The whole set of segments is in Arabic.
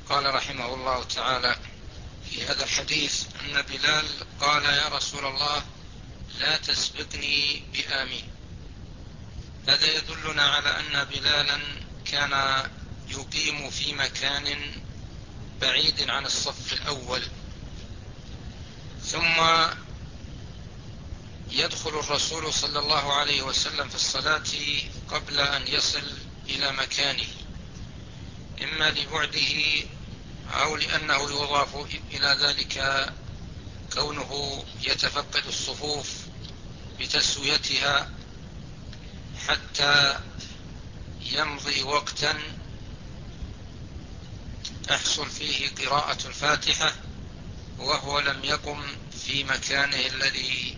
قال رحمه الله تعالى في هذا الحديث أن بلال قال: يا رسول الله لا تسبقني بآمين. هذا يدلنا على أن بلالا كان يقيم في مكان بعيد عن الصف الأول، ثم يدخل الرسول صلى الله عليه وسلم في الصلاة قبل أن يصل إلى مكانه، إما لبعده أو لأنه يضاف إلى ذلك كونه يتفقد الصفوف بتسويتها حتى يمضي وقتا تحصل فيه قراءة الفاتحة وهو لم يقم في مكانه الذي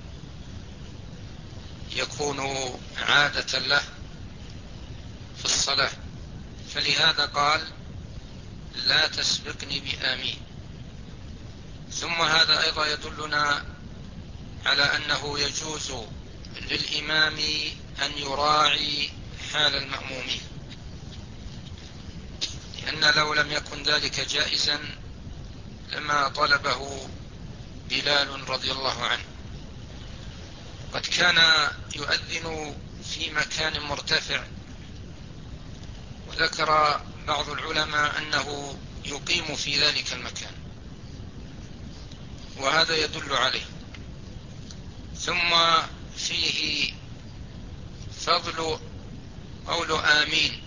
يكون عادة له في الصلاة، فلهذا قال: لا تسبقني بآمين. ثم هذا أيضا يدلنا على أنه يجوز للإمام أن يراعي حال المأمومين، لأن لو لم يكن ذلك جائزا لما طلبه بلال رضي الله عنه. قد كان يؤذن في مكان مرتفع، وذكر بعض العلماء أنه يقيم في ذلك المكان، وهذا يدل عليه. ثم فيه فضل قول آمين،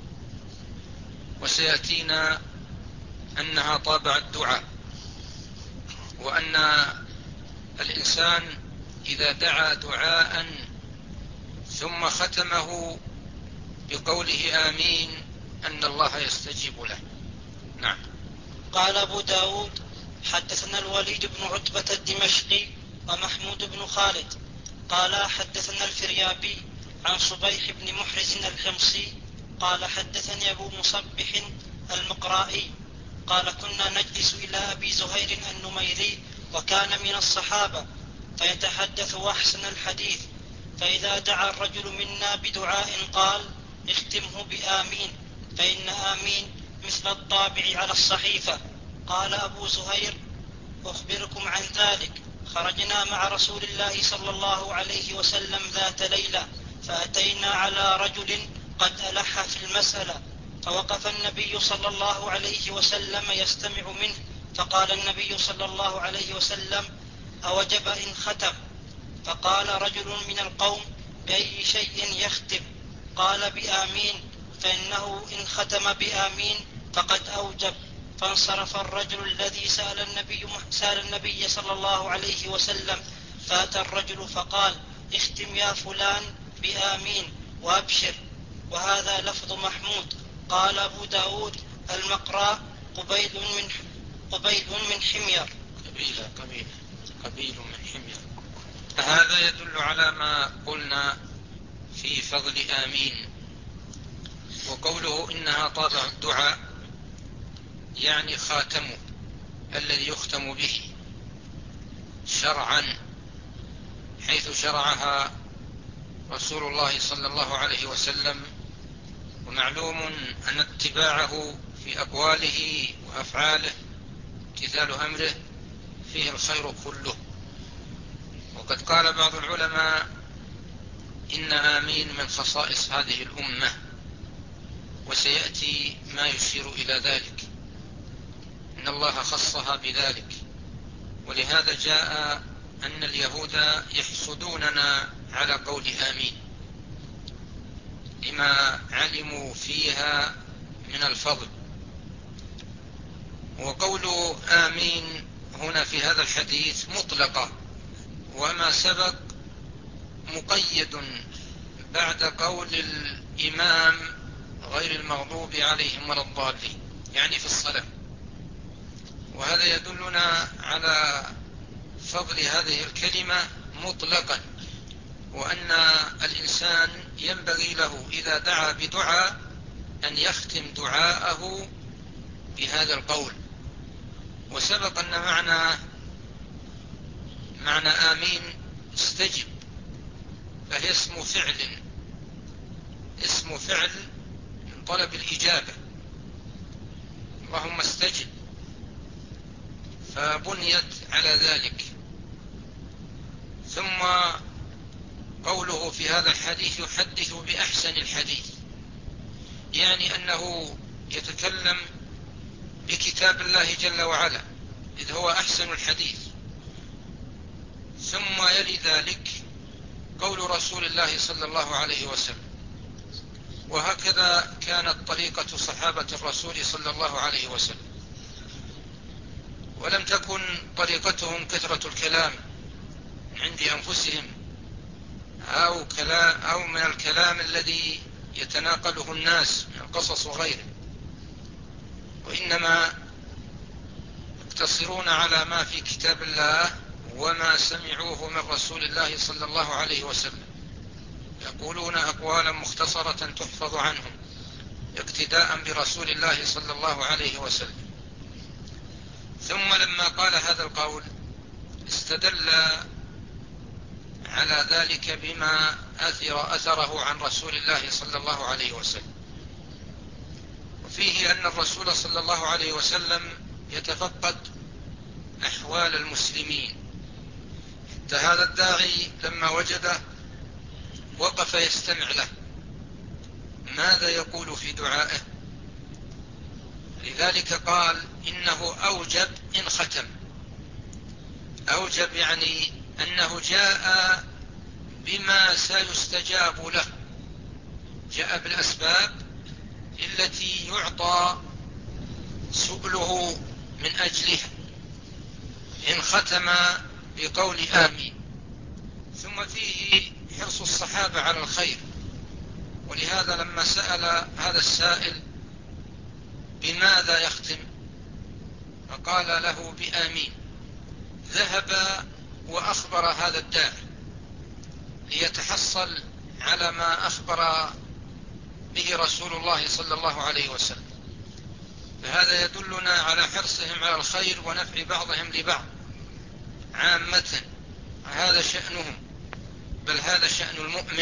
وسيأتينا أنها طابع الدعاء، وأن الإنسان إذا دعا دعاء ثم ختمه بقوله آمين أن الله يستجيب له. نعم. قال أبو داود: حدثنا الوليد بن عتبة الدمشقي ومحمود بن خالد قال حدثنا الفريابي عن صبيح بن محرز الحمصي قال حدثني أبو مصبح المقرائي قال: كنا نجلس إلى أبي زهير النميري وكان من الصحابة، فيتحدث أحسن الحديث، فإذا دعا الرجل منا بدعاء قال: اختمه بآمين، فإن آمين مثل الطابع على الصحيفة. قال أبو زهير: أخبركم عن ذلك، خرجنا مع رسول الله صلى الله عليه وسلم ذات ليلة، فأتينا على رجل قد ألح في المسألة، فوقف النبي صلى الله عليه وسلم يستمع منه، فقال النبي صلى الله عليه وسلم: أوجب إن ختم؟ فقال رجل من القوم: بأي شيء يختم؟ قال: بآمين، فإنه إن ختم بآمين فقد أوجب. فانصرف الرجل الذي سأل النبي صلى الله عليه وسلم، فأتى الرجل فقال: اختم يا فلان بآمين وأبشر. وهذا لفظ محمود. قال أبو داود: المقراء قبيل من حمير. قبيل من حمير. هذا يدل على ما قلنا في فضل آمين. وقوله إنها طابع الدعاء يعني خاتمه الذي يختم به شرعا، حيث شرعها رسول الله صلى الله عليه وسلم. ومعلوم أن اتباعه في أقواله وأفعاله امتثال أمره فيه الخير كله. وقد قال بعض العلماء إن آمين من خصائص هذه الأمة، وسيأتي ما يشير إلى ذلك، إن الله خصها بذلك. ولهذا جاء أن اليهود يحسدوننا على قول آمين لما علموا فيها من الفضل. وقول آمين هنا في هذا الحديث مطلقة، وما سبق مقيد بعد قول الإمام غير المغضوب عليهم ولا الضالين، يعني في الصلاة. وهذا يدلنا على فضل هذه الكلمة مطلقا، وأن الإنسان ينبغي له إذا دعا بدعاء أن يختم دعاءه بهذا القول. وسبق أن معنى آمين استجب، فهي اسم فعل من طلب الإجابة، اللهم استجب، فبنيت على ذلك. ثم قوله في هذا الحديث يحدث بأحسن الحديث، يعني أنه يتكلم بكتاب الله جل وعلا إذ هو أحسن الحديث. ثم يلي ذلك قول رسول الله صلى الله عليه وسلم. وهكذا كانت طريقة صحابة الرسول صلى الله عليه وسلم، ولم تكن طريقتهم كثرة الكلام عند أنفسهم أو من الكلام الذي يتناقله الناس من القصص وغيره، وإنما يقتصرون على ما في كتاب الله وما سمعوه من رسول الله صلى الله عليه وسلم، يقولون أقوالا مختصرة تحفظ عنهم اقتداء برسول الله صلى الله عليه وسلم. ثم لما قال هذا القول استدل على ذلك بما أثره عن رسول الله صلى الله عليه وسلم، وفيه أن الرسول صلى الله عليه وسلم يتفقد أحوال المسلمين. حتى هذا الداعي لما وجده وقف يستمع له ماذا يقول في دعائه، لذلك قال إنه أوجب إن ختم. أوجب يعني أنه جاء بما سيستجاب له، جاء بالأسباب التي يعطى سؤله من أجلها إن ختم بقول آمين. ثم فيه حرص الصحابة على الخير، ولهذا لما سأل هذا السائل بماذا يختم فقال له بآمين، ذهب وأخبر هذا الداعي ليتحصل على ما أخبر به رسول الله صلى الله عليه وسلم. فهذا يدلنا على حرصهم على الخير ونفع بعضهم لبعض عامة، هذا شأنهم، بل هذا شأن المؤمن،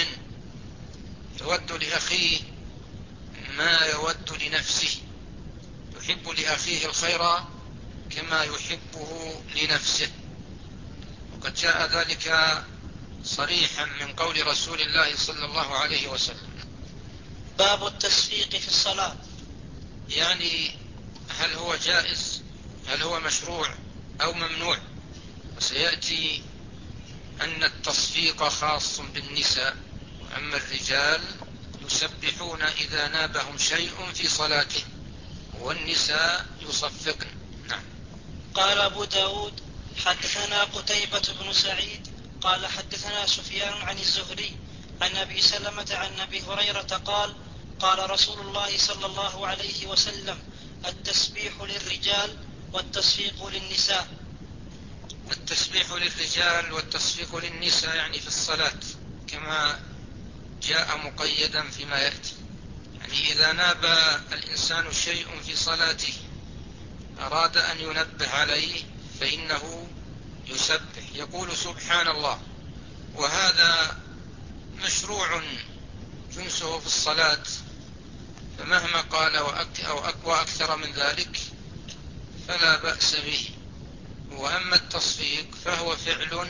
يود لأخيه ما يود لنفسه، يحب لأخيه الخير كما يحبه لنفسه. وقد جاء ذلك صريحا من قول رسول الله صلى الله عليه وسلم. باب التصفيق في الصلاة، يعني هل هو جائز، هل هو مشروع أو ممنوع؟ وسيأتي أن التصفيق خاص بالنساء، وأما الرجال يسبحون إذا نابهم شيء في صلاتهم، والنساء يصفقن. نعم. قال أبو داود حدثنا قتيبة بن سعيد قال حدثنا سفيان عن الزهري عن أبي سلمة عن أبي هريرة قال قال رسول الله صلى الله عليه وسلم التسبيح للرجال والتصفيق للنساء. التسبيح للرجال والتصفيق للنساء يعني في الصلاة، كما جاء مقيدا فيما يأتي. يعني إذا ناب الإنسان شيء في صلاته أراد أن ينبه عليه فإنه يسبح، يقول سبحان الله، وهذا مشروع جنسه في الصلاة، فمهما قال أو أكثر من ذلك فلا بأس به. وأما التصفيق فهو فعل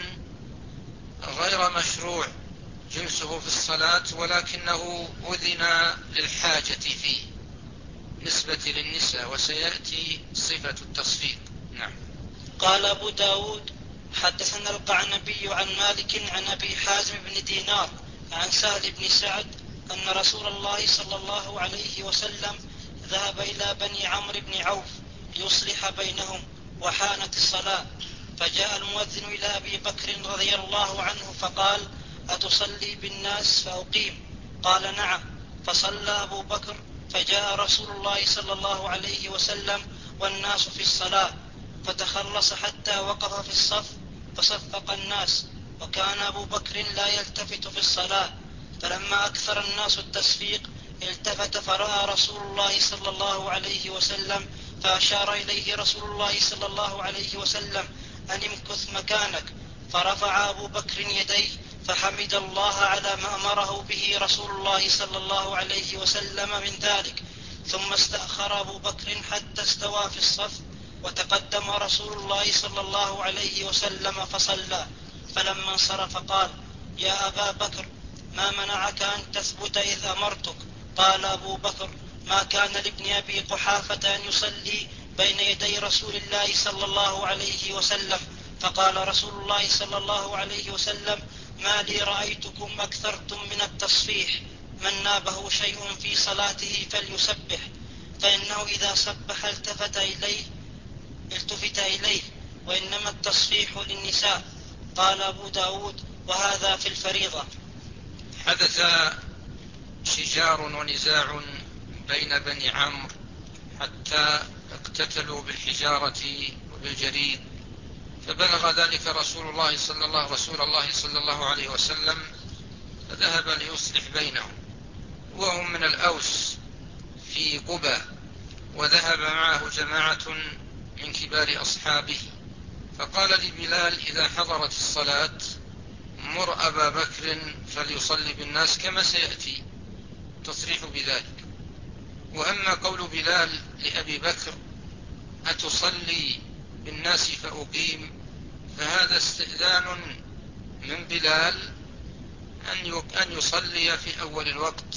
غير مشروع جنسه في الصلاة، ولكنه أذن للحاجة فيه نسبة للنساء، وسيأتي صفة التصفيق. نعم. قال أبو داود حدثنا القعنبي عن مالك عن أبي حازم بن دينار عن سهل بن سعد أن رسول الله صلى الله عليه وسلم ذهب إلى بني عمرو بن عوف ليصلح بينهم وحانت الصلاة، فجاء المؤذن إلى أبي بكر رضي الله عنه فقال أتصلي بالناس فأقيم؟ قال نعم. فصلى أبو بكر، فجاء رسول الله صلى الله عليه وسلم والناس في الصلاة، فتخلص حتى وقف في الصف فصفق الناس، وكان أبو بكر لا يلتفت في الصلاة. فلما أكثر الناس التصفيق التفت فرأى رسول الله صلى الله عليه وسلم، فأشار إليه رسول الله صلى الله عليه وسلم أن امكث مكانك، فرفع أبو بكر يديه فحمد الله على ما أمره به رسول الله صلى الله عليه وسلم من ذلك، ثم استأخر أبو بكر حتى استوى في الصف، وتقدم رسول الله صلى الله عليه وسلم فصلى. فلما انصرف قال: يا أبا بكر، ما منعك أن تثبت إذ أمرتك؟ قال أبو بكر: ما كان لابن أبي قحافة أن يصلي بين يدي رسول الله صلى الله عليه وسلم. فقال رسول الله صلى الله عليه وسلم: ما لي رأيتكم أكثرتم من التصفيح. من نابه شيء في صلاته فليسبح، فإنه إذا سبح التفت إليه، وإنما التصفيح للنساء. قال أبو داود: وهذا في الفريضة. حدث شجار ونزاع بين بني عمرو حتى اقتتلوا بالحجارة وبالجريد، فبلغ ذلك رسول الله صلى الله عليه وسلم، فذهب ليصلح بينهم، وهم من الأوس في قبى، وذهب معه جماعة من كبار أصحابه. فقال لبلال: إذا حضرت الصلاة مر أبا بكر فليصلي بالناس كما سيأتي تصريح بذلك. وأما قول بلال لأبي بكر: أتصلي بالناس فأقيم، فهذا استئذان من بلال أن يصلي في أول الوقت.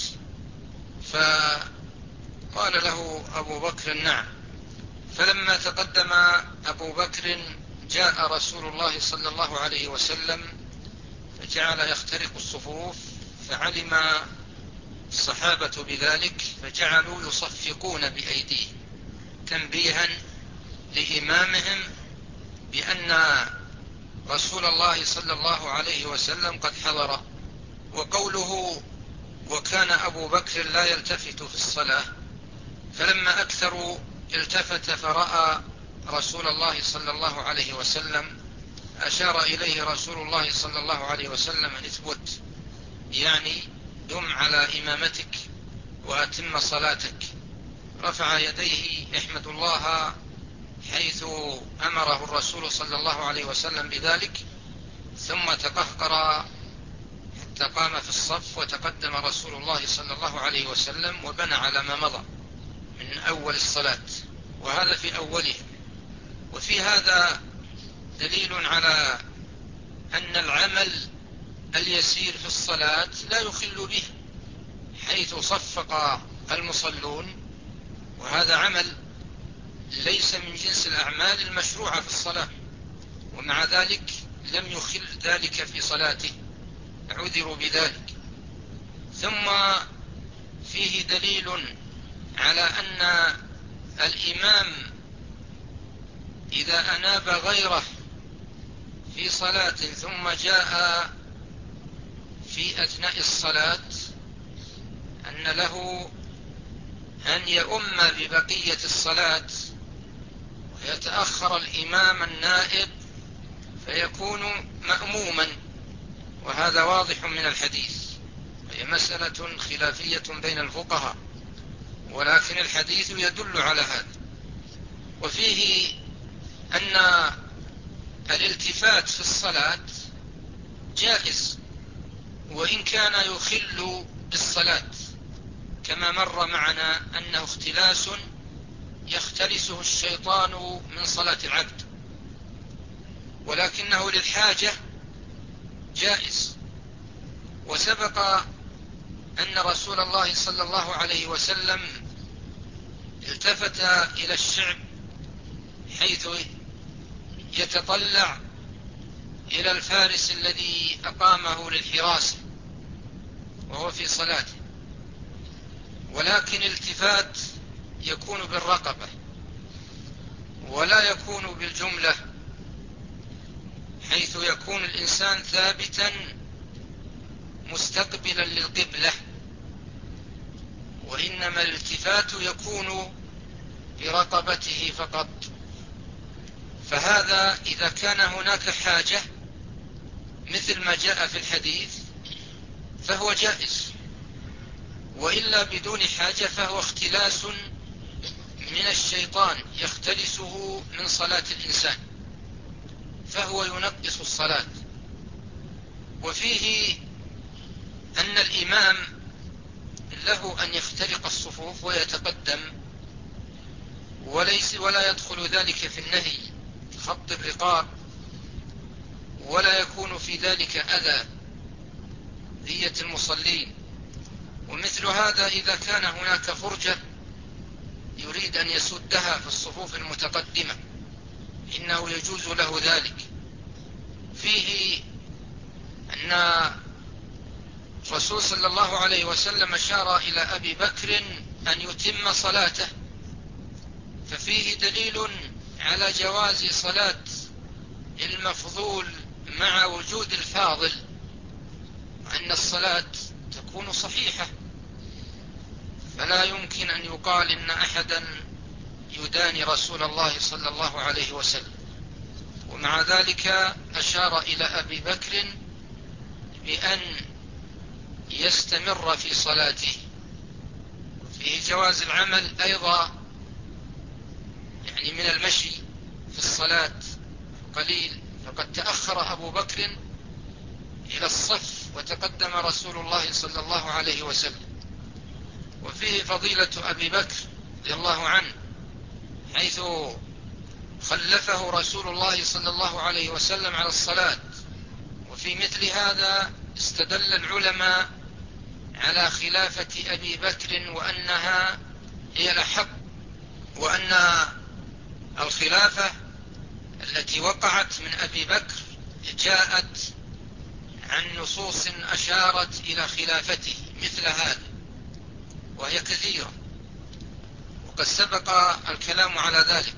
فقال له أبو بكر: نعم. فلما تقدم أبو بكر جاء رسول الله صلى الله عليه وسلم فجعل يخترق الصفوف، فعلم الصحابة بذلك فجعلوا يصفقون بأيديهم تنبيها لإمامهم بأن رسول الله صلى الله عليه وسلم قد حضر. وقوله: وكان أبو بكر لا يلتفت في الصلاة، فلما أكثروا التفت فرأى رسول الله صلى الله عليه وسلم، أشار إليه رسول الله صلى الله عليه وسلم أن اثبت، يعني دم على إمامتك وأتم صلاتك. رفع يديه يحمد الله حيث أمره الرسول صلى الله عليه وسلم بذلك، ثم تقهقر حتى قام في الصف، وتقدم رسول الله صلى الله عليه وسلم وبنى على ما مضى من أول الصلاة، وهذا في أوله. وفي هذا دليل على أن العمل اليسير في الصلاة لا يخل به، حيث صفق المصلون، وهذا عمل ليس من جنس الأعمال المشروعة في الصلاة، ومع ذلك لم يخل ذلك في صلاته، عذروا بذلك. ثم فيه دليل على أن الإمام إذا أناب غيره في صلاة ثم جاء في أثناء الصلاة أن له أن يؤم ببقية الصلاة ويتأخر الإمام النائب فيكون مأموما، وهذا واضح من الحديث، هي مسألة خلافية بين الفقهاء، ولكن الحديث يدل على هذا. وفيه أن الالتفات في الصلاة جائز، وإن كان يخل بالصلاة، كما مر معنا أنه اختلاس يختلسه الشيطان من صلاة العبد، ولكنه للحاجة جائز. وسبق أن رسول الله صلى الله عليه وسلم التفت إلى الشعب حيث يتطلع إلى الفارس الذي أقامه للحراسة وهو في صلاته، ولكن الالتفات يكون بالرقبة ولا يكون بالجملة، حيث يكون الإنسان ثابتا مستقبلا للقبلة، وإنما الالتفات يكون برقبته فقط. فهذا إذا كان هناك حاجة مثل ما جاء في الحديث فهو جائز، وإلا بدون حاجة فهو اختلاس من الشيطان يختلسه من صلاة الإنسان، فهو ينقص الصلاة. وفيه أن الإمام له أن يخترق الصفوف ويتقدم ذلك في النهي خط الرقاب، ولا يكون في ذلك أذى ذية المصلين. ومثل هذا إذا كان هناك فرجة يريد أن يسدها في الصفوف المتقدمة إنه يجوز له ذلك. فيه أن الرسول صلى الله عليه وسلم أشار إلى أبي بكر أن يتم صلاته، ففيه دليل على جواز صلاة المفضول مع وجود الفاضل، أن الصلاة تكون صحيحة، فلا يمكن أن يقال إن أحدا يداني رسول الله صلى الله عليه وسلم. ومع ذلك أشار إلى أبي بكر بأن يستمر في صلاته. فيه جواز العمل أيضا يعني من المشي في الصلاة قليل، فقد تأخر أبو بكر إلى الصف وتقدم رسول الله صلى الله عليه وسلم. وفيه فضيلة أبي بكر رضي الله عنه حيث خلفه رسول الله صلى الله عليه وسلم على الصلاة. وفي مثل هذا استدل العلماء على خلافة أبي بكر وأنها هي الأحق، وأن الخلافة التي وقعت من أبي بكر جاءت عن نصوص أشارت إلى خلافته مثل هذا، وهي كثيرة وقد سبق الكلام على ذلك.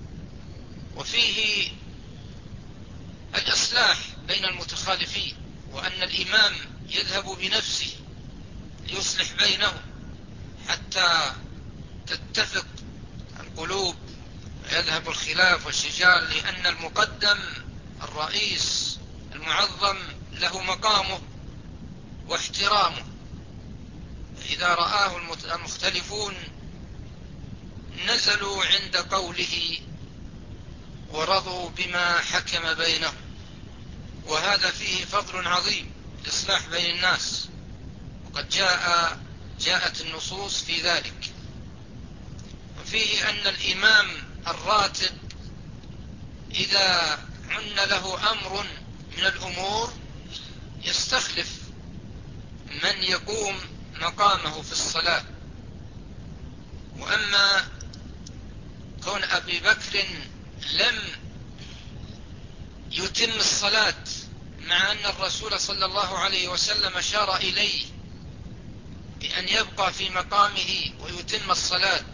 وفيه الإصلاح بين المتخالفين، وأن الإمام يذهب بنفسه ليصلح بينهم حتى تتفق القلوب ويذهب الخلاف والشجار، لأن المقدم الرئيس المعظم له مقامه واحترامه. إذا رآه المختلفون نزلوا عند قوله ورضوا بما حكم بينهم، وهذا فيه فضل عظيم الإصلاح بين الناس، وقد جاءت النصوص في ذلك. وفيه أن الإمام الراتب إذا عن له أمر من الأمور يستخلف من يقوم مقامه في الصلاة. وأما كون أبي بكر لم يتم الصلاة مع أن الرسول صلى الله عليه وسلم أشار إليه بأن يبقى في مقامه ويتم الصلاة،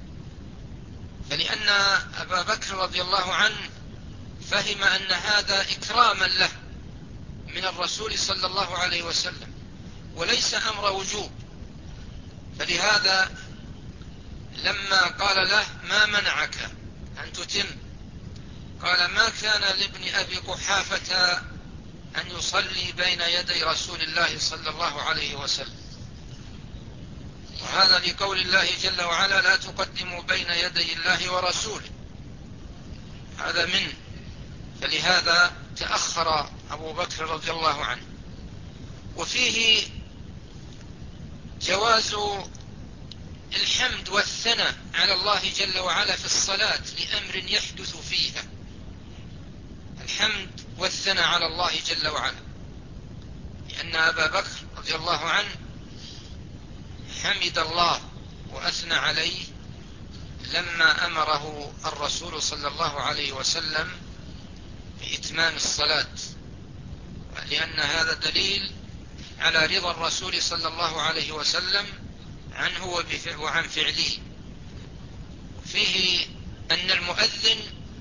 فلأن أبا بكر رضي الله عنه فهم أن هذا إكراما له من الرسول صلى الله عليه وسلم وليس أمر وجوب. فلهذا لما قال له ما منعك أن تتم، قال ما كان لابن أبي قحافة أن يصلي بين يدي رسول الله صلى الله عليه وسلم. وهذا لقول الله جل وعلا لا تقدموا بين يدي الله ورسوله، هذا منه. فلهذا تأخر أبو بكر رضي الله عنه. وفيه جواز الحمد والثناء على الله جل وعلا في الصلاة لأمر يحدث فيها، الحمد والثناء على الله جل وعلا، لأن أبا بكر رضي الله عنه حمد الله وأثنى عليه لما أمره الرسول صلى الله عليه وسلم بإتمام الصلاة، لأن هذا دليل على رضا الرسول صلى الله عليه وسلم عنه وعن فعله. فيه أن المؤذن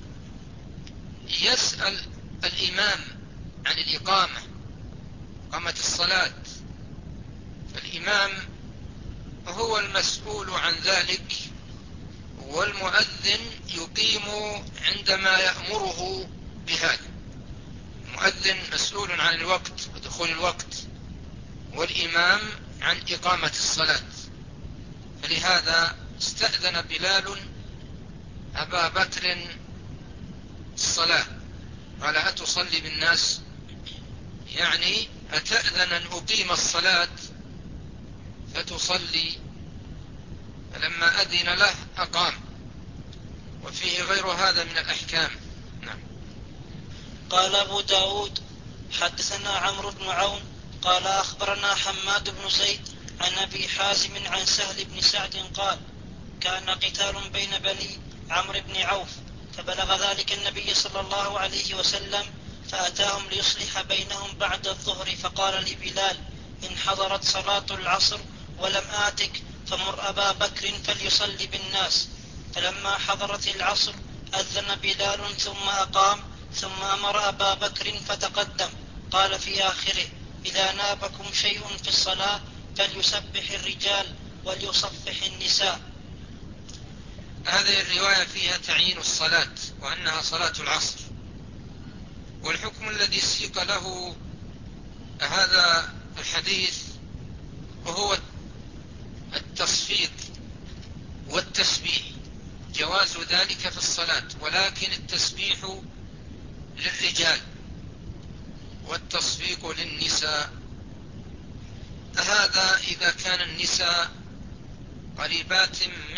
يسأل الإمام عن الإقامة، إقامة الصلاة، فالإمام هو المسؤول عن ذلك، والمؤذن يقيم عندما يأمره بهذا. المؤذن مسؤول عن الوقت ودخول الوقت، والإمام عن إقامة الصلاة. فلهذا استأذن بلال أبا بكر الصلاة، قال أتصلي بالناس، يعني أتأذن أن أقيم الصلاة فتصلي؟ فلما أذن له أقام. وفيه غير هذا من الأحكام. نعم. قال أبو داود حدثنا عمرو بن عون قال أخبرنا حماد بن زيد عن أبي حازم عن سهل بن سعد قال كان قتال بين بني عمرو بن عوف فبلغ ذلك النبي صلى الله عليه وسلم فأتاهم ليصلح بينهم بعد الظهر فقال لبلال إن حضرت صلاة العصر ولم آتك فمر أبا بكر فليصلي بالناس. فلما حضرت العصر أذن بلال ثم أقام ثم أمر أبا بكر فتقدم. قال في آخره إذا نابكم شيء في الصلاة فليسبح الرجال وليصفح النساء. هذه الرواية فيها تعيين الصلاة وأنها صلاة العصر، والحكم الذي سيق له هذا الحديث وهو التصفيق والتسبيح، جواز ذلك في الصلاة، ولكن التسبيح للرجال والتصفيق للنساء. هذا إذا كان النساء قريبات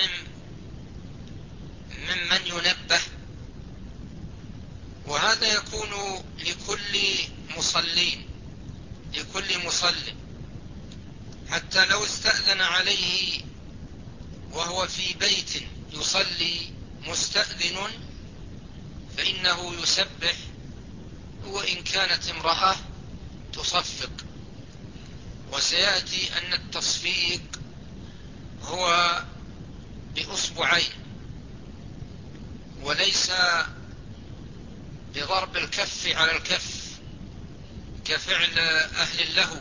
ممن ينبه، وهذا يكون لكل مصل، حتى لو استأذن عليه وهو في بيت يصلي مستأذن فإنه يسبح، وإن كانت امرأة تصفق. وسيأتي أن التصفيق هو بأصبعين وليس بضرب الكف على الكف كفعل أهل اللهو،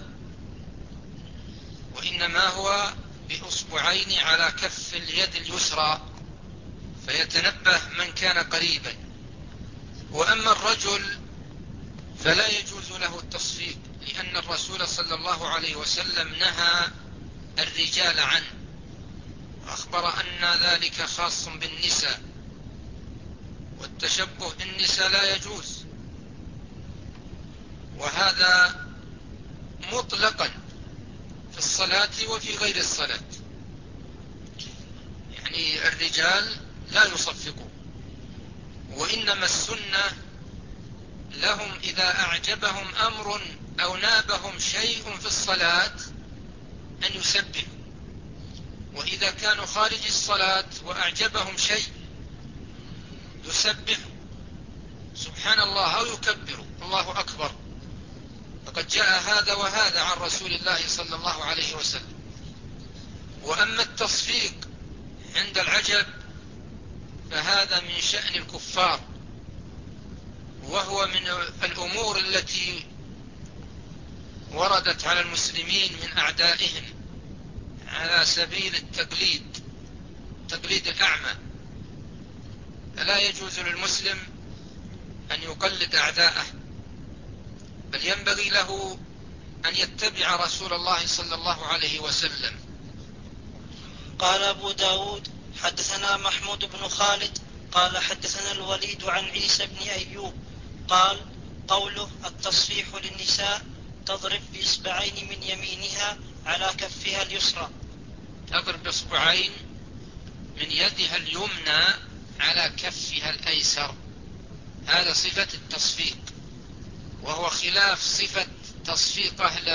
وإنما هو بأصبعين على كف اليد اليسرى فيتنبه من كان قريبا. وأما الرجل فلا يجوز له التصفيق، لأن الرسول صلى الله عليه وسلم نهى الرجال عنه، أخبر أن ذلك خاص بالنساء، والتشبه بالنساء لا يجوز، وهذا مطلقا في الصلاة وفي غير الصلاة. يعني الرجال لا يصفقوا، وإنما السنة لهم إذا أعجبهم أمر أو نابهم شيء في الصلاة أن يسبحوا، وإذا كانوا خارج الصلاة وأعجبهم شيء يسبحوا سبحان الله أو يكبروا الله أكبر، فقد جاء هذا وهذا عن رسول الله صلى الله عليه وسلم. وأما التصفيق عند العجب فهذا من شأن الكفار، وهو من الأمور التي وردت على المسلمين من أعدائهم على سبيل تقليد الأعمى. فلا يجوز للمسلم أن يقلد أعداءه، بل ينبغي له أن يتبع رسول الله صلى الله عليه وسلم. قال أبو داود حدثنا محمود بن خالد قال حدثنا الوليد عن عيسى بن أيوب قال قوله التصفيح للنساء تضرب بإصبعين من يمينها على كفها اليسرى. تضرب بإصبعين من يدها اليمنى على كفها الأيسر، هذا صفة التصفيق، وهو خلاف صفة تصفيق أهل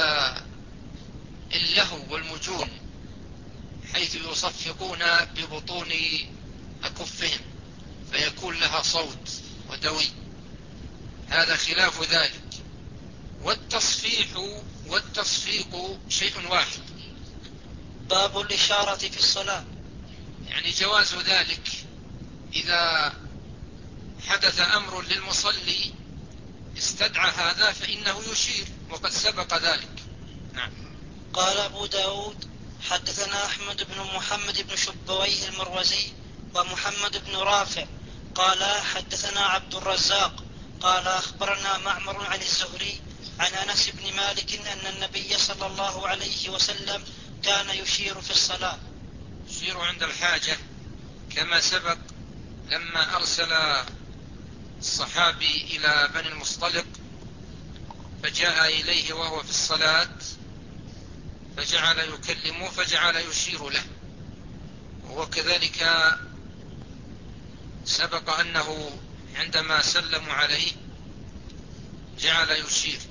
اللهو والمجون، حيث يصفقون ببطون أكفهم فيكون لها صوت ودوي، هذا خلاف ذلك. والتصفيح والتصفيق شيء واحد. باب الإشارة في الصلاة، يعني جواز ذلك إذا حدث أمر للمصلي استدعى هذا فإنه يشير، وقد سبق ذلك. نعم. قال أبو داود حدثنا أحمد بن محمد بن شبويه المروزي ومحمد بن رافع قال حدثنا عبد الرزاق قال أخبرنا معمر عن الزهري عن أنس بن مالك أن النبي صلى الله عليه وسلم كان يشير في الصلاة. يشير عند الحاجة كما سبق لما أرسل الصحابي إلى بني المصطلق فجاء إليه وهو في الصلاة فجعل يكلمه فجعل يشير له. وكذلك سبق أنه عندما سلموا عليه جعل يشير،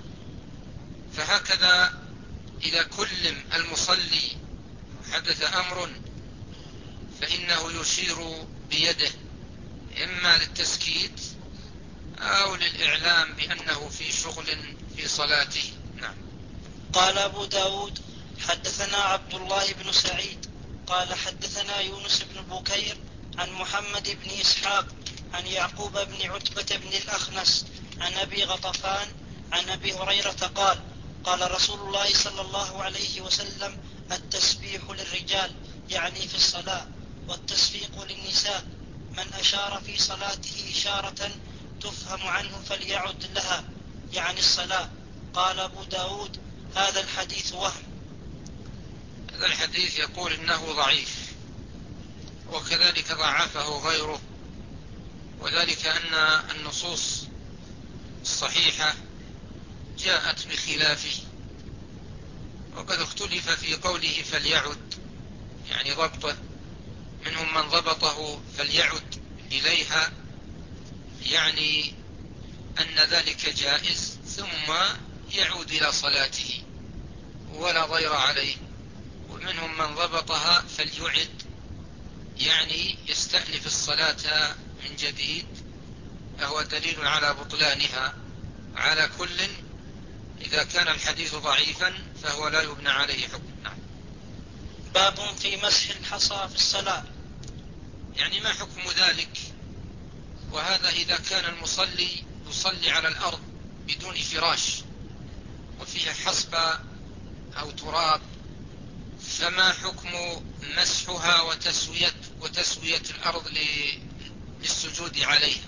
فهكذا إذا كلم المصلي حدث أمر فإنه يشير بيده، إما للتسكيت أو للإعلام بأنه في شغل في صلاته. نعم. قال أبو داود حدثنا عبد الله بن سعيد قال حدثنا يونس بن بكير عن محمد بن إسحاق عن يعقوب بن عتبة بن الأخنس عن أبي غطفان عن أبي هريرة قال قال رسول الله صلى الله عليه وسلم التسبيح للرجال يعني في الصلاة، والتصفيق للنساء، من أشار في صلاته إشارة تفهم عنه فليعد لها يعني الصلاة. قال أبو داود هذا الحديث وهم. هذا الحديث يقول إنه ضعيف، وكذلك ضعفه غيره، وذلك أن النصوص الصحيحة جاءت بخلافه، وقد اختلف في قوله فليعد يعني ضبطه، منهم من ضبطه فليعد إليها يعني أن ذلك جائز ثم يعود إلى صلاته ولا ضير عليه، ومنهم من ضبطها فليعد يعني يستأنف الصلاة من جديد، فهو دليل على بطلانها. على كل إذا كان الحديث ضعيفا فهو لا يبنى عليه حكم. نعم. باب في مسح الحصى في الصلاة. يعني ما حكم ذلك؟ وهذا إذا كان المصلي يصلي على الأرض بدون فراش وفيها حصبة أو تراب، فما حكم مسحها وتسوية الأرض للسجود عليها؟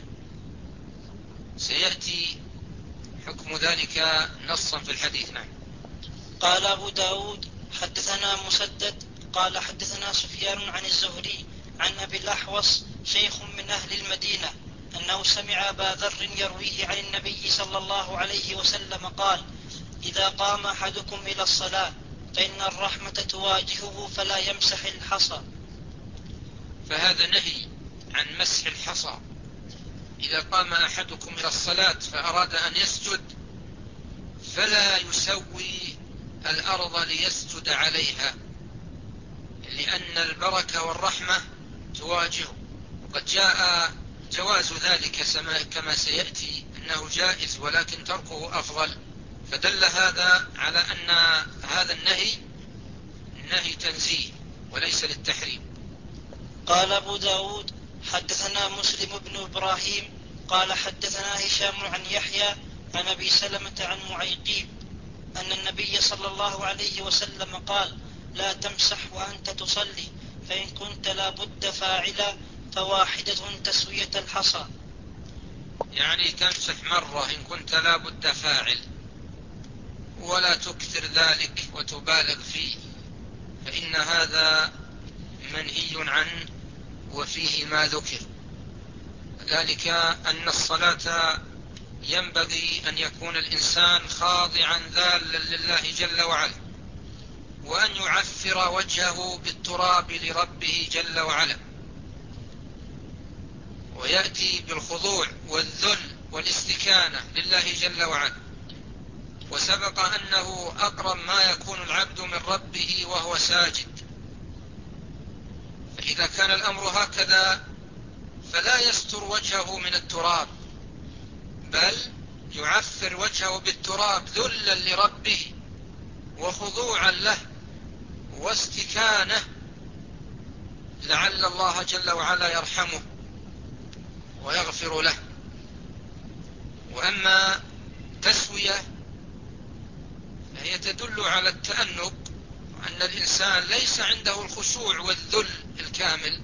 سيأتي حكم ذلك نصا في الحديث. نعم. قال أبو داود حدثنا مسدد قال حدثنا سفيان عن الزهري عن أبي الأحوص شيخ من أهل المدينة أنه سمع أبا ذر يرويه عن النبي صلى الله عليه وسلم قال إذا قام أحدكم إلى الصلاة فإن الرحمة تواجهه فلا يمسح الحصى. فهذا نهي عن مسح الحصى. إذا قام أحدكم إلى الصلاة فأراد أن يسجد فلا يسوي الأرض ليسجد عليها، لأن البركة والرحمة تواجهه، وقد جاء جواز ذلك كما سيأتي أنه جائز ولكن تركه أفضل، فدل هذا على أن هذا النهي تنزيه وليس للتحريم. قال أبو داود حدثنا مسلم بن إبراهيم قال حدثنا هشام عن يحيى عن أبي سلمة عن معيقيب أن النبي صلى الله عليه وسلم قال لا تمسح وأنت تصلي، فإن كنت لا بد فاعلا فواحدة تسوية الحصى. يعني تمسح مرة إن كنت لا بد فاعل، ولا تكثر ذلك وتبالغ فيه، فإن هذا منهي عنه وفيه ما ذكر، ذلك أن الصلاة ينبغي أن يكون الإنسان خاضعا ذالا لله جل وعلا، وأن يعفر وجهه بالتراب لربه جل وعلا، ويأتي بالخضوع والذل والاستكانة لله جل وعلا. وسبق أنه أقرب ما يكون العبد من ربه وهو ساجد، فإذا كان الأمر هكذا فلا يستر وجهه من التراب، بل يعفر وجهه بالتراب ذلا لربه وخضوعا له واستكانة، لعل الله جل وعلا يرحمه ويغفر له. وأما تسوية فهي تدل على التأنب، وأن الإنسان ليس عنده الخشوع والذل الكامل،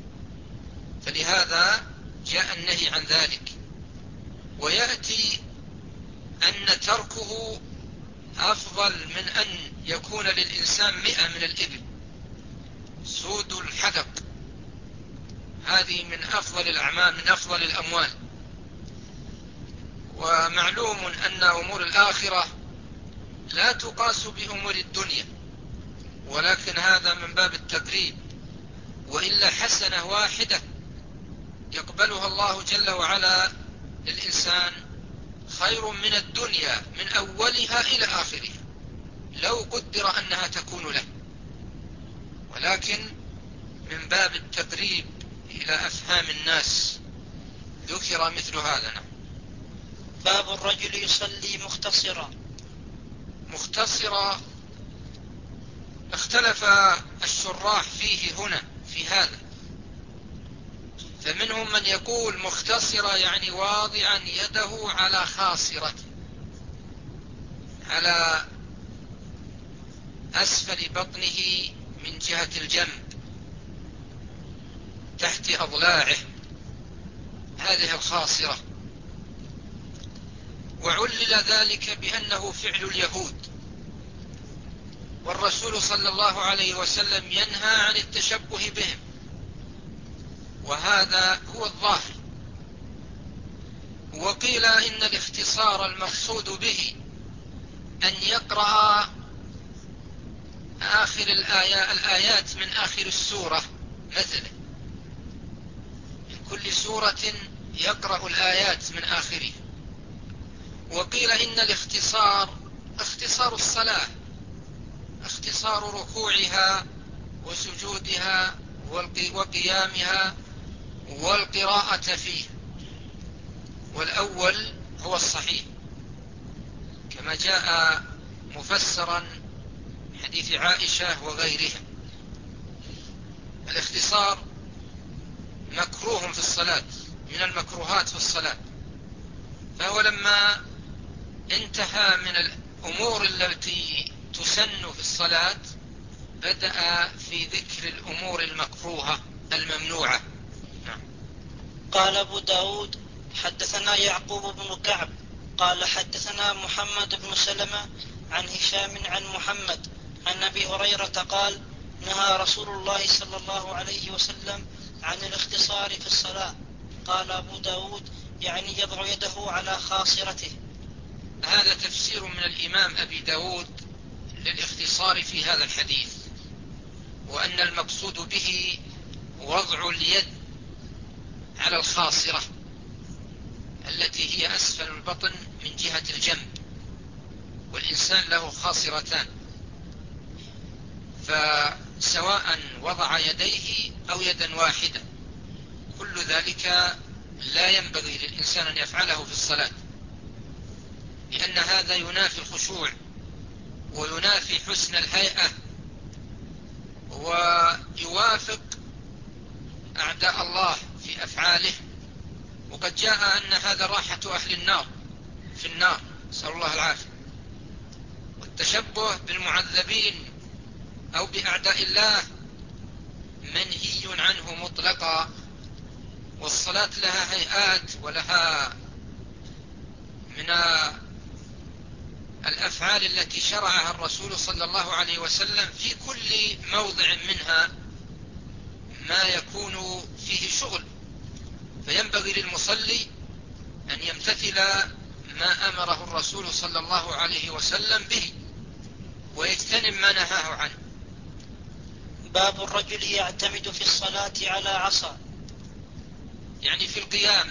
فلهذا جاء النهي عن ذلك. ويأتي أن تركه أفضل من أن يكون للإنسان 100 من الإبل. سود الحدق هذه من أفضل الأعمال، من أفضل الأموال. ومعلوم أن أمور الآخرة لا تقاس بأمور الدنيا، ولكن هذا من باب التقريب، وإلا حسنة واحدة يقبلها الله جل وعلا للإنسان خير من الدنيا من أولها إلى آخرها لو قدر أنها تكون له، ولكن من باب التقريب إلى أفهام الناس ذكر مثل هذا. باب الرجل يصلي مختصرا اختلف الشراح فيه هنا في هذا، فمنهم من يقول مختصرا يعني واضعا يده على خاصرته، على أسفل بطنه من جهة الجنب تحت أضلاعه، هذه الخاصرة. وعلل ذلك بأنه فعل اليهود، والرسول صلى الله عليه وسلم ينهى عن التشبه بهم، وهذا هو الظاهر. وقيل إن الاختصار المقصود به أن يقرأ آخر الآيات من آخر السورة مثلا، من كل سورة يقرأ الآيات من آخره. وقيل إن الاختصار اختصار الصلاة، اختصار ركوعها وسجودها وقيامها والقراءة فيه، والأول هو الصحيح كما جاء مفسرا حديث عائشة وغيرها. الاختصار مكروه في الصلاة، من المكروهات في الصلاة، فهو لما انتهى من الأمور التي تسن في الصلاة بدأ في ذكر الأمور المكروهة الممنوعة. قال أبو داود حدثنا يعقوب بن كعب قال حدثنا محمد بن سلمة عن هشام عن محمد عن أبي هريرة قال نهى رسول الله صلى الله عليه وسلم عن الاختصار في الصلاة. قال أبو داود يعني يضع يده على خاصرته. هذا تفسير من الإمام أبي داود للاختصار في هذا الحديث، وأن المقصود به وضع اليد على الخاصرة التي هي أسفل البطن من جهة الجنب، والإنسان له خاصرتان، فسواء وضع يديه أو يدا واحدة كل ذلك لا ينبغي للإنسان أن يفعله في الصلاة، لأن هذا ينافي الخشوع وينافي حسن الهيئة ويوافق أعداء الله في أفعاله. وقد جاء أن هذا راحة أهل النار في النار، نسأل الله العافية. والتشبه بالمعذبين أو بأعداء الله منهي عنه مطلقا، والصلاة لها هيئات ولها من الأفعال التي شرعها الرسول صلى الله عليه وسلم في كل موضع منها ما يكون فيه شغل، فينبغي للمصلي أن يمتثل ما أمره الرسول صلى الله عليه وسلم به ويجتنب ما نهاه عنه. باب الرجل يعتمد في الصلاة على عصا، يعني في القيام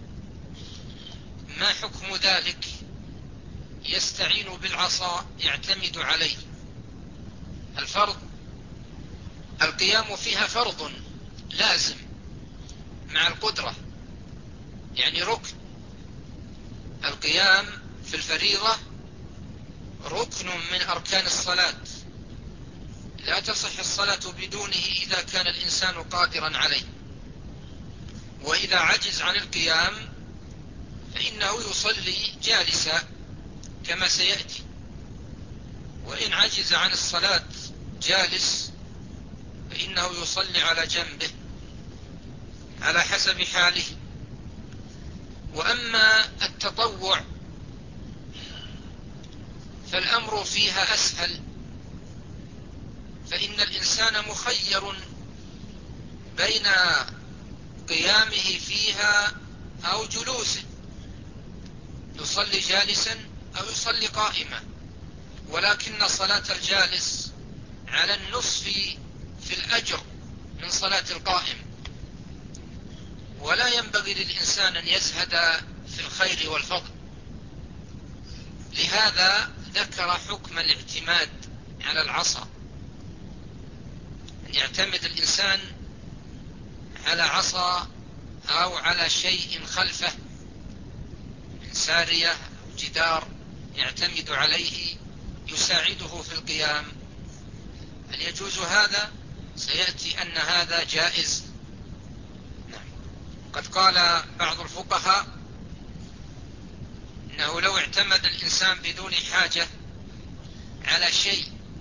ما حكم ذلك؟ يستعين بالعصا يعتمد عليه. الفرض القيام فيها فرض لازم مع القدرة، يعني ركن. القيام في الفريضة ركن من أركان الصلاة، لا تصح الصلاة بدونه إذا كان الإنسان قادرا عليه، وإذا عجز عن القيام فإنه يصلي جالسا كما سيأتي، وإن عجز عن الصلاة جالس فإنه يصلي على جنبه على حسب حاله. وأما التطوع فالأمر فيها أسهل، فإن الإنسان مخير بين قيامه فيها أو جلوسه، يصلي جالسا أو يصلي قائما، ولكن صلاة الجالس على النصف في الأجر من صلاة القائم، ولا ينبغي للإنسان أن يزهد في الخير والفضل. لهذا ذكر حكم الاعتماد على العصا، أن يعتمد الإنسان على عصا أو على شيء خلفه من سارية أو جدار يعتمد عليه يساعده في القيام. هل يجوز هذا؟ سيأتي أن هذا جائز. قد قال بعض الفقهاء إنه لو اعتمد الإنسان بدون حاجة على شيء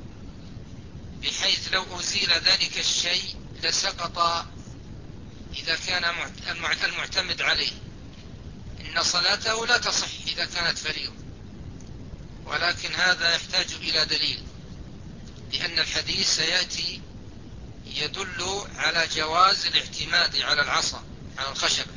بحيث لو أزيل ذلك الشيء لسقط إذا كان المعتمد عليه، إن صلاته لا تصح إذا كانت فريضة. ولكن هذا يحتاج إلى دليل، لأن الحديث سيأتي يدل على جواز الاعتماد على العصا، على الخشبة،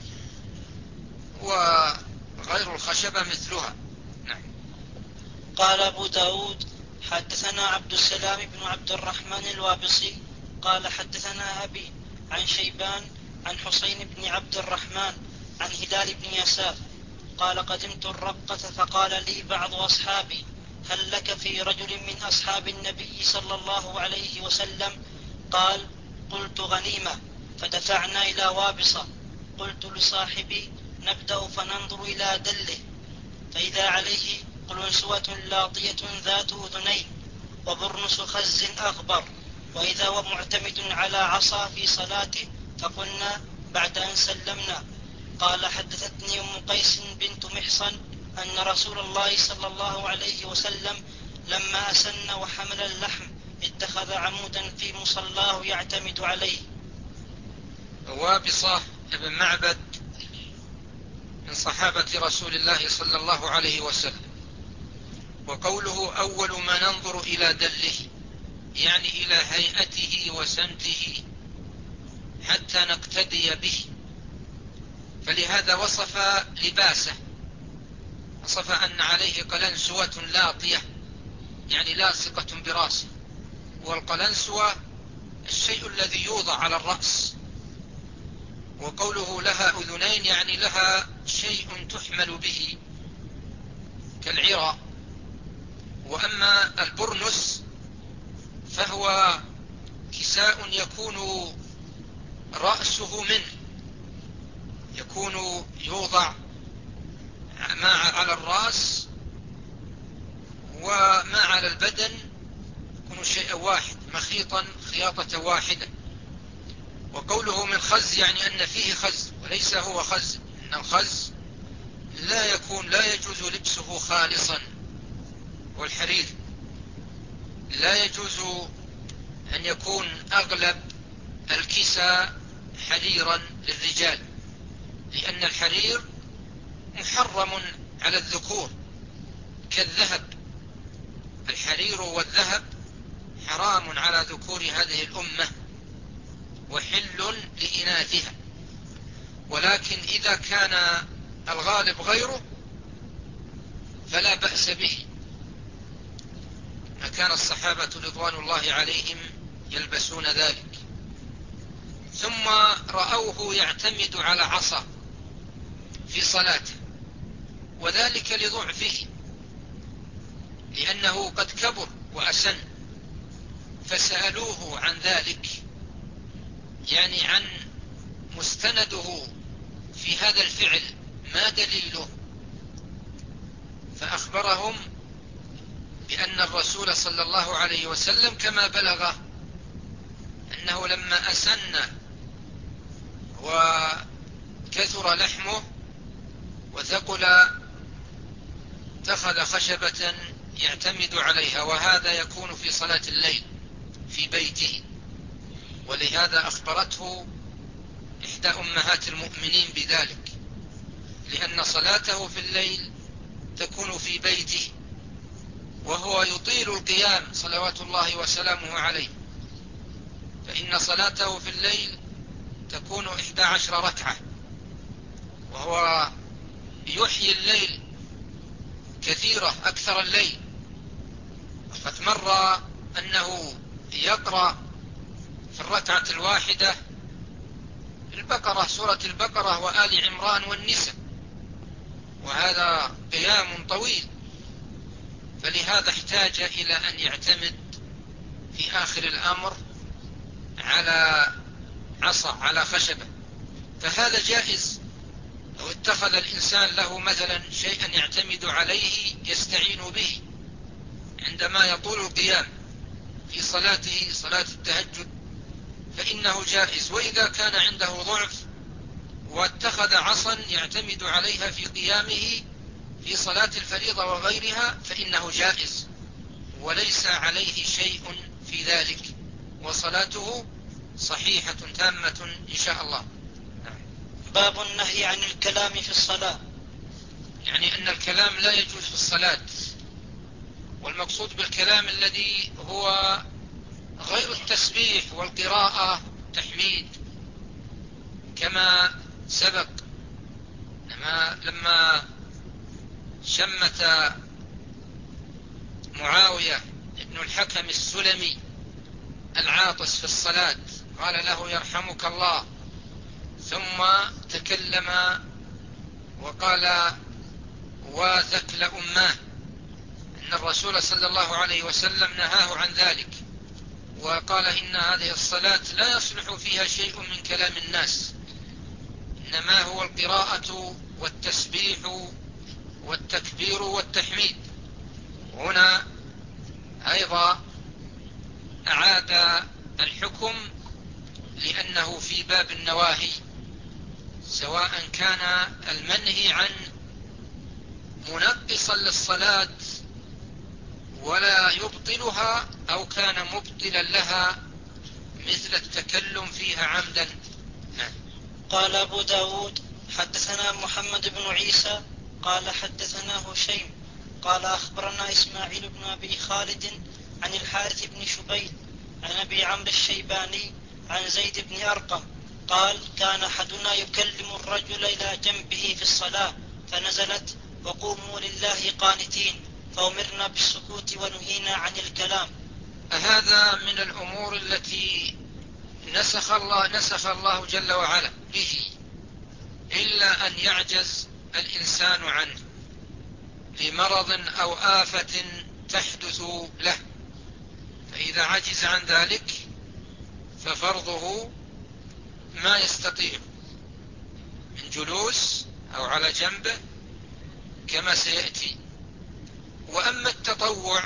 وغير الخشبة مثلها. نعم. قال أبو داود حدثنا عبد السلام بن عبد الرحمن الوابصي قال حدثنا أبي عن شيبان عن حسين بن عبد الرحمن عن هلال بن يسار قال قدمت الرقة فقال لي بعض أصحابي هل لك في رجل من أصحاب النبي صلى الله عليه وسلم؟ قال قلت غنيمة، فدفعنا إلى وابصة. قلت لصاحبي نبدأ فننظر إلى دله، فإذا عليه قلنسوة لاطية ذات أذنين وبرنس خز أغبر، وإذا هو معتمد على عصا في صلاته، فقلنا بعد أن سلمنا. قال حدثتني أم قيس بنت محصن أن رسول الله صلى الله عليه وسلم لما أسن وحمل اللحم اتخذ عمودا في مصلاه يعتمد عليه. وابصة ابن معبد من صحابة رسول الله صلى الله عليه وسلم. وقوله أول ما ننظر إلى دله يعني إلى هيئته وسمته حتى نقتدي به، فلهذا وصف لباسه، وصف أن عليه قلنسوة لاطية يعني لاصقة براسه. والقلنسوة الشيء الذي يوضع على الرأس. وقوله لها أذنين يعني لها شيء تحمل به كالعرى. وأما البرنس فهو كساء يكون رأسه منه، يكون يوضع ما على الرأس وما على البدن، يكون شيء واحد مخيطا خياطة واحدة. وقوله من خز يعني أن فيه خز وليس هو خز، إن الخز لا يجوز لبسه خالصا، والحرير لا يجوز أن يكون أغلب الكسى حريرا للرجال، لأن الحرير محرم على الذكور كالذهب. الحرير والذهب حرام على ذكور هذه الأمة وحل لإناثها. ولكن إذا كان الغالب غيره فلا بأس به، ما كان الصحابة رضوان الله عليهم يلبسون ذلك. ثم رأوه يعتمد على عصا في صلاته، وذلك لضعفه، لأنه قد كبر وأسن، فسألوه عن ذلك، يعني عن مستنده في هذا الفعل ما دليله، فأخبرهم بأن الرسول صلى الله عليه وسلم كما بلغه أنه لما أسن وكثر لحمه وثقل اتخذ خشبة يعتمد عليها، وهذا يكون في صلاة الليل في بيته. ولهذا أخبرته إحدى أمهات المؤمنين بذلك، لأن صلاته في الليل تكون في بيته وهو يطيل القيام صلوات الله وسلامه عليه، فإن صلاته في الليل تكون 11 ركعة، وهو يحيي الليل كثيرة أكثر الليل. وقد مر أنه يقرأ في الركعة الواحدة البقرة، سورة البقرة وآل عمران والنساء، وهذا قيام طويل، فلهذا احتاج إلى أن يعتمد في آخر الأمر على عصا، على خشبة، فهذا جائز. لو اتخذ الإنسان له مثلا شيئا يعتمد عليه يستعين به عندما يطول القيام في صلاته، صلاة التهجد، فإنه جائز. وإذا كان عنده ضعف واتخذ عصا يعتمد عليها في قيامه في صلاة الفريضة وغيرها فإنه جائز وليس عليه شيء في ذلك، وصلاته صحيحة تامة إن شاء الله. باب النهي عن الكلام في الصلاة. يعني أن الكلام لا يجوز في الصلاة، والمقصود بالكلام الذي هو غير التسبيح والقراءة والتحميد كما سبق لما شمت معاوية ابن الحكم السلمي العاطس في الصلاة قال له يرحمك الله، ثم تكلم وقال وثكل أماه، إن الرسول صلى الله عليه وسلم نهاه عن ذلك، وقال إن هذه الصلاة لا يصلح فيها شيء من كلام الناس، إنما هو القراءة والتسبيح والتكبير والتحميد. هنا أيضا أعاد الحكم لأنه في باب النواهي، سواء كان المنهي عن منقصا للصلاة ولا يبطلها أو كان مبطلا لها مثل التكلم فيها عمدا. قال أبو داود حدثنا محمد بن عيسى قال حدثنا هشيم قال أخبرنا إسماعيل بن أبي خالد عن الحارث بن شبيل عن أبي عمرو الشيباني عن زيد بن أرقم قال كان أحدنا يكلم الرجل إلى جنبه في الصلاة فنزلت وقوموا لله قانتين فأمرنا بالسكوت ونهينا عن الكلام. هذا من الأمور التي نسخ الله جل وعلا به، إلا أن يعجز الإنسان عنه لمرض أو آفة تحدث له، فإذا عجز عن ذلك ففرضه ما يستطيع من جلوس أو على جنبه كما سيأتي. وأما التطوع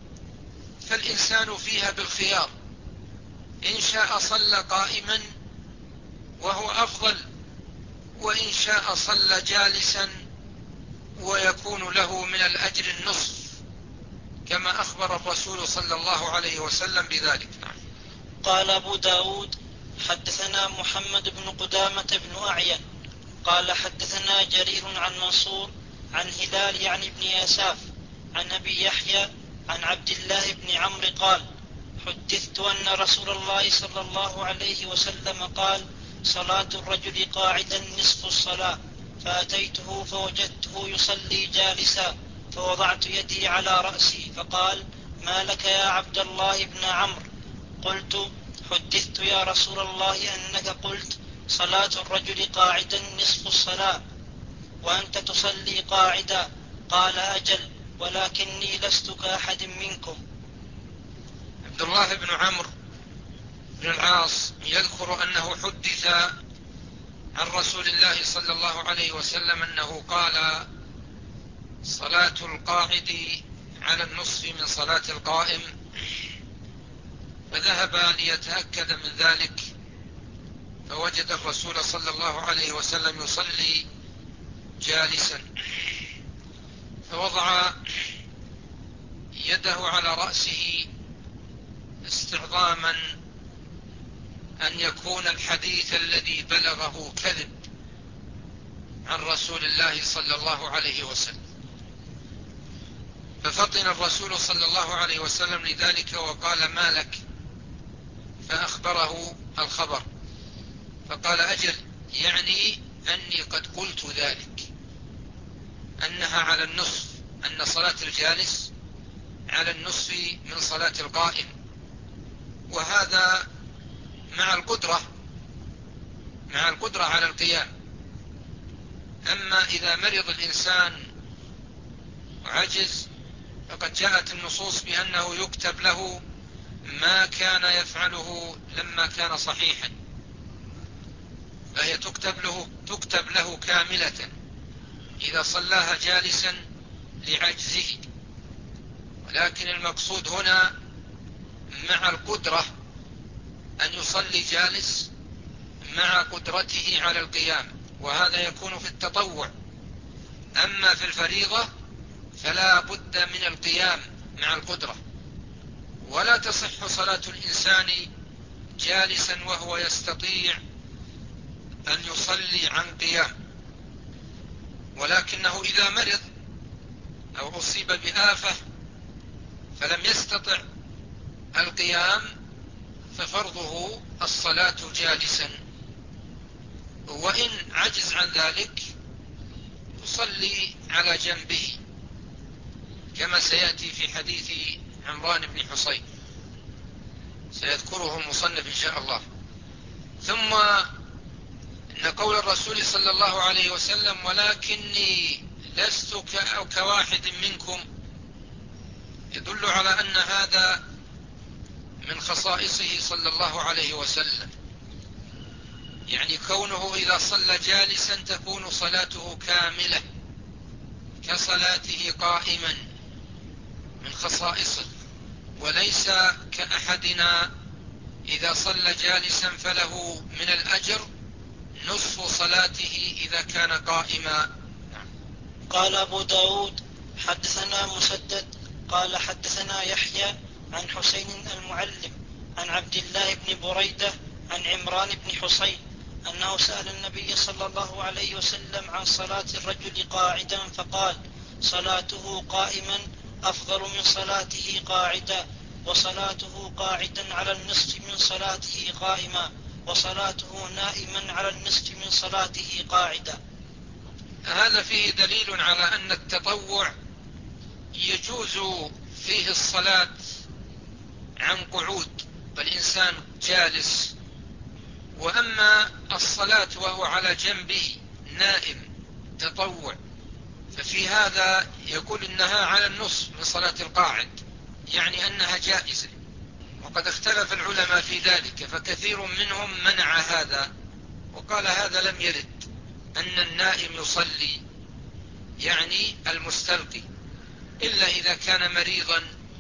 فالإنسان فيها بالخيار، إن شاء صلى قائما وهو أفضل، وإن شاء صلى جالسا ويكون له من الأجر النصف كما أخبر الرسول صلى الله عليه وسلم بذلك. قال أبو داود حدثنا محمد بن قدامة بن أعين قال حدثنا جرير عن منصور عن هلال يعني بن يساف عن أبي يحيى عن عبد الله بن عمرو قال حدثت أن رسول الله صلى الله عليه وسلم قال صلاة الرجل قاعدا نصف الصلاة، فأتيته فوجدته يصلي جالسا فوضعت يدي على رأسي فقال ما لك يا عبد الله بن عمرو؟ قلت حدثت يا رسول الله أنك قلت صلاة الرجل قاعدا نصف الصلاة وأنت تصلي قاعدا. قال أجل ولكني لست كأحد منكم. عبد الله بن عمرو بن العاص يذكر أنه حدث عن رسول الله صلى الله عليه وسلم أنه قال صلاة القاعد على النصف من صلاة القائم، فذهب ليتأكد من ذلك فوجد الرسول صلى الله عليه وسلم يصلي جالسا، فوضع يده على رأسه استعظاما أن يكون الحديث الذي بلغه كذب عن رسول الله صلى الله عليه وسلم، ففطن الرسول صلى الله عليه وسلم لذلك وقال ما لك؟ فأخبره الخبر فقال أجل، يعني أني قد قلت ذلك، أنها على النصف، أن صلاة الجالس على النصف من صلاة القائم، وهذا مع مع القدرة على القيام. أما إذا مرض الإنسان وعجز فقد جاءت النصوص بأنه يكتب له ما كان يفعله لما كان صحيحا، فهي تكتب له كاملة إذا صلاها جالسا لعجزه. ولكن المقصود هنا مع القدرة أن يصلي جالس مع قدرته على القيام، وهذا يكون في التطوع. أما في الفريضة فلا بد من القيام مع القدرة، ولا تصح صلاة الإنسان جالسا وهو يستطيع أن يصلي عن قيام. ولكنه إذا مرض أو أصيب بآفة فلم يستطع القيام ففرضه الصلاة جالسا، وإن عجز عن ذلك يصلي على جنبه كما سيأتي في حديث عمران بن حصين سيذكره المصنف إن شاء الله. ثم إن قول الرسول صلى الله عليه وسلم ولكني لست كواحد منكم يدل على أن هذا من خصائصه صلى الله عليه وسلم، يعني كونه إذا صلى جالسا تكون صلاته كاملة كصلاته قائما، من خصائصه. وليس كأحدنا إذا صلى جالسا فله من الأجر نصف صلاته إذا كان قائما. قال أبو داود حدثنا مسدد قال حدثنا يحيى عن حسين المعلم عن عبد الله بن بريدة عن عمران بن حصين أنه سأل النبي صلى الله عليه وسلم عن صلاة الرجل قاعدا فقال صلاته قائما أفضل من صلاته قاعدا، وصلاته قاعدا على النصف من صلاته قائما، وصلاته نائما على النصف من صلاته قاعدا. هذا فيه دليل على أن التطوع يجوز فيه الصلاة عن قعود والإنسان جالس، وأما الصلاة وهو على جنبه نائم تطوع ففي هذا يقول إنها على النصف من صلاة القاعد، يعني أنها جائزة. وقد اختلف العلماء في ذلك، فكثير منهم منع هذا وقال هذا لم يرد أن النائم يصلي، يعني المستلقي، إلا إذا كان مريضا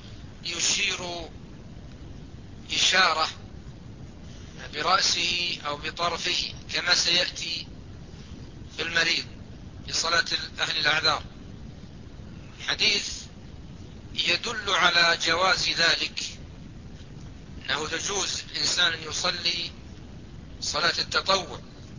يشير إشارة برأسه أو بطرفه كما سيأتي في المريض في صلاة أهل الأعذار. حديث يدل على جواز ذلك، أنه يجوز الإنسان أن يصلي صلاة التطوع،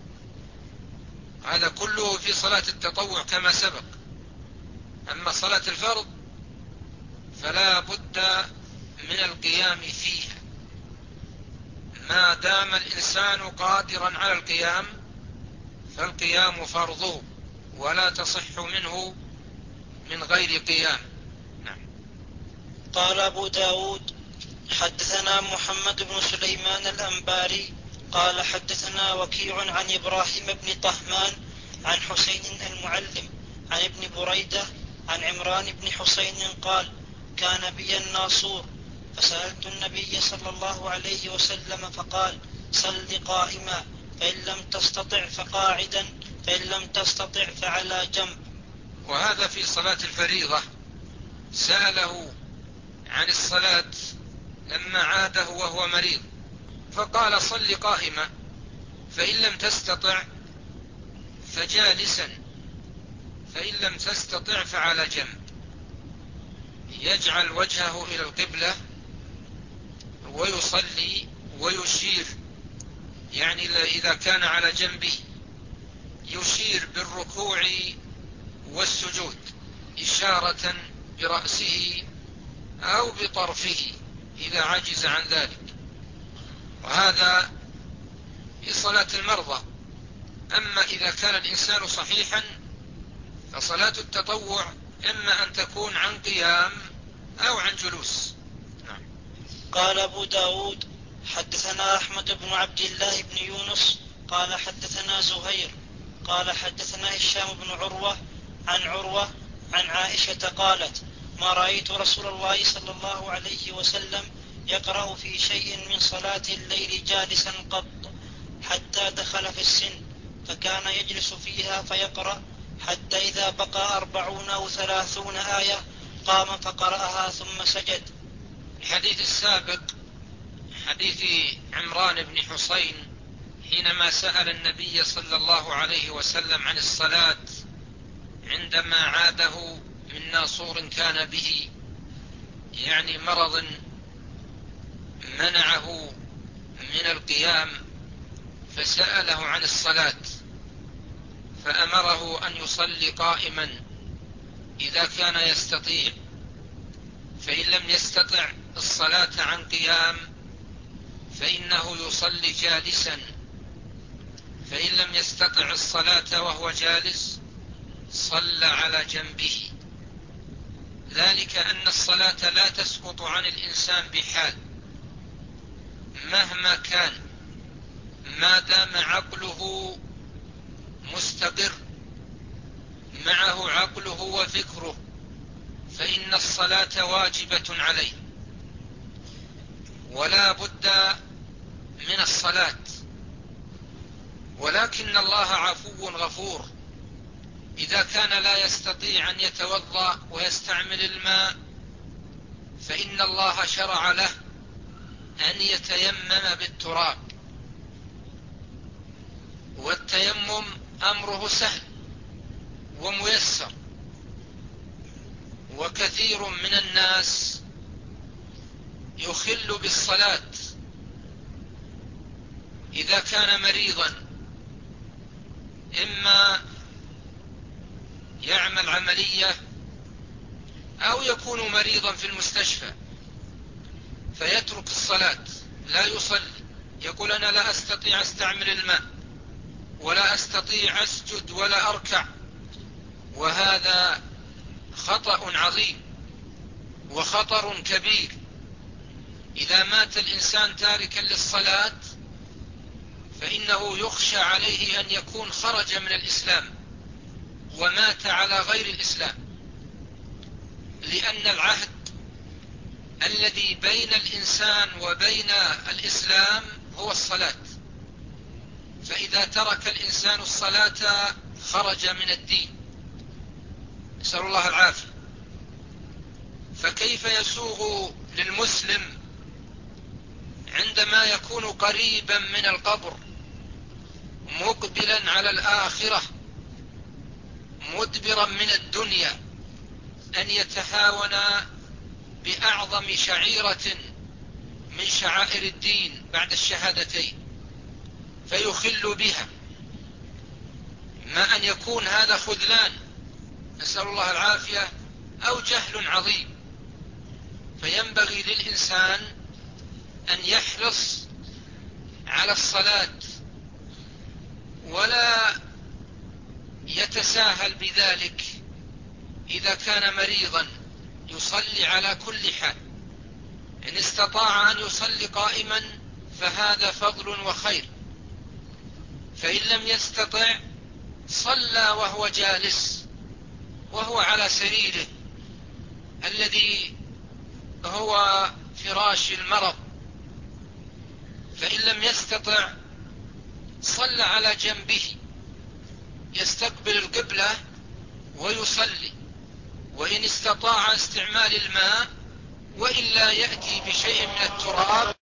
هذا كله في صلاة التطوع كما سبق. أما صلاة الفرض فلا بد من القيام فيها ما دام الإنسان قادرا على القيام، فالقيام فرضه ولا تصح منه من غير قيام. نعم. قال أبو داود حدثنا محمد بن سليمان الأنباري قال حدثنا وكيع عن إبراهيم بن طهمان عن حسين المعلم عن ابن بريدة عن عمران بن حسين قال كان بي الناصور فسألت النبي صلى الله عليه وسلم فقال صل قائما، فإن لم تستطع فقاعدا، فإن لم تستطع فعلى جنب. وهذا في صلاة الفريضة سأله عن الصلاة لما عاده وهو مريض فقال صل قائما، فإن لم تستطع فجالسا، فإن لم تستطع فعلى جنب، يجعل وجهه إلى القبلة ويصلي ويشير، يعني إذا كان على جنبه يشير بالركوع والسجود إشارة برأسه أو بطرفه إذا عجز عن ذلك. وهذا في صلاة المرضى. أما إذا كان الإنسان صحيحا فصلاة التطوع إما أن تكون عن قيام أو عن جلوس. قال أبو داود حدثنا أحمد بن عبد الله بن يونس قال حدثنا زهير قال حدثنا هشام بن عروة عن عائشة قالت ما رأيت رسول الله صلى الله عليه وسلم يقرأ في شيء من صلاة الليل جالسا قط حتى دخل في السن، فكان يجلس فيها فيقرأ حتى إذا بقى 40 أو 30 آية قام فقرأها ثم سجد. الحديث السابق حديث عمران بن حسين حينما سأل النبي صلى الله عليه وسلم عن الصلاة عندما عاده من ناصور كان به، يعني مرض منعه من القيام، فسأله عن الصلاة فأمره أن يصلي قائما إذا كان يستطيع، فإن لم يستطع الصلاة عن قيام فإنه يصلي جالسا، فإن لم يستطع الصلاة وهو جالس صلى على جنبه، ذلك أن الصلاة لا تسقط عن الإنسان بحال مهما كان ما دام عقله مستقر معه عقله وفكره، فإن الصلاة واجبة عليه ولا بد من الصلاة. ولكن الله عفو غفور، إذا كان لا يستطيع أن يتوضأ ويستعمل الماء فإن الله شرع له أن يتيمم بالتراب، والتيمم أمره سهل وميسر، وكثير من الناس يخل بالصلاة إذا كان مريضا، إما يعمل عملية أو يكون مريضا في المستشفى فيترك الصلاة لا يصلي، يقول أنا لا أستطيع أستعمل الماء ولا أستطيع أسجد ولا أركع، وهذا خطأ عظيم وخطر كبير. إذا مات الإنسان تاركا للصلاة فإنه يخشى عليه أن يكون خرج من الإسلام ومات على غير الإسلام، لأن العهد الذي بين الإنسان وبين الإسلام هو الصلاة، فإذا ترك الإنسان الصلاة خرج من الدين، نسأل الله العافية. فكيف يسوغ للمسلم عندما يكون قريبا من القبر مقبلا على الآخرة مدبرا من الدنيا أن يتهاون بأعظم شعيرة من شعائر الدين بعد الشهادتين فيخل بها، ما أن يكون هذا خذلان نسأل الله العافية أو جهل عظيم. فينبغي للإنسان أن يحرص على الصلاة ولا يتساهل بذلك، إذا كان مريضا يصلي على كل حال، إن استطاع أن يصلي قائما فهذا فضل وخير، فإن لم يستطع صلى وهو جالس وهو على سريره الذي هو فراش المرض، فإن لم يستطع صلى على جنبه يستقبل القبلة ويصلي، وإن استطاع استعمال الماء وإلا يأتي بشيء من التراب